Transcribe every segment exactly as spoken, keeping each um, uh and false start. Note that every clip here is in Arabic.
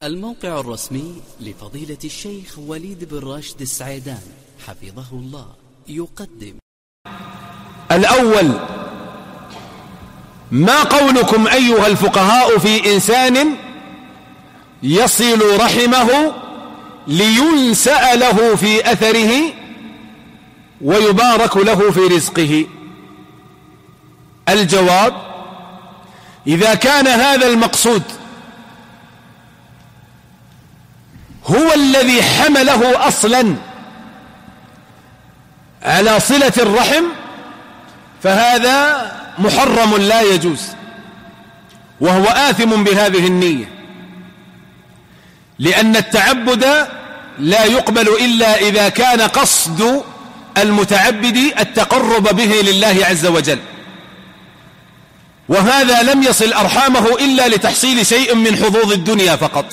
الموقع الرسمي لفضيلة الشيخ وليد بن راشد السعيدان حفظه الله يقدم: الأول، ما قولكم أيها الفقهاء في إنسان يصل رحمه لينسأ له في أثره ويبارك له في رزقه؟ الجواب: إذا كان هذا المقصود هو الذي حمله أصلا على صلة الرحم فهذا محرم لا يجوز، وهو آثم بهذه النية، لأن التعبد لا يقبل إلا إذا كان قصد المتعبد التقرب به لله عز وجل، وهذا لم يصل أرحامه إلا لتحصيل شيء من حظوظ الدنيا فقط،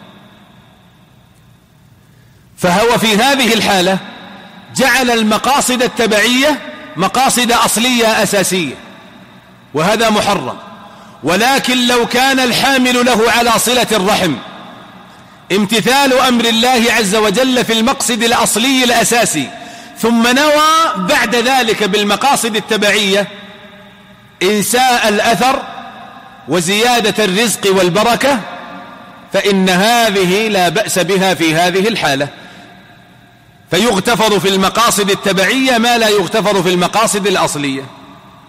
فهو في هذه الحالة جعل المقاصد التبعية مقاصد أصلية أساسية، وهذا محرم. ولكن لو كان الحامل له على صلة الرحم امتثال أمر الله عز وجل في المقصد الأصلي الأساسي، ثم نوى بعد ذلك بالمقاصد التبعية إنساء الأثر وزيادة الرزق والبركة، فإن هذه لا بأس بها في هذه الحالة، فيغتفر في المقاصد التبعية ما لا يغتفر في المقاصد الأصلية.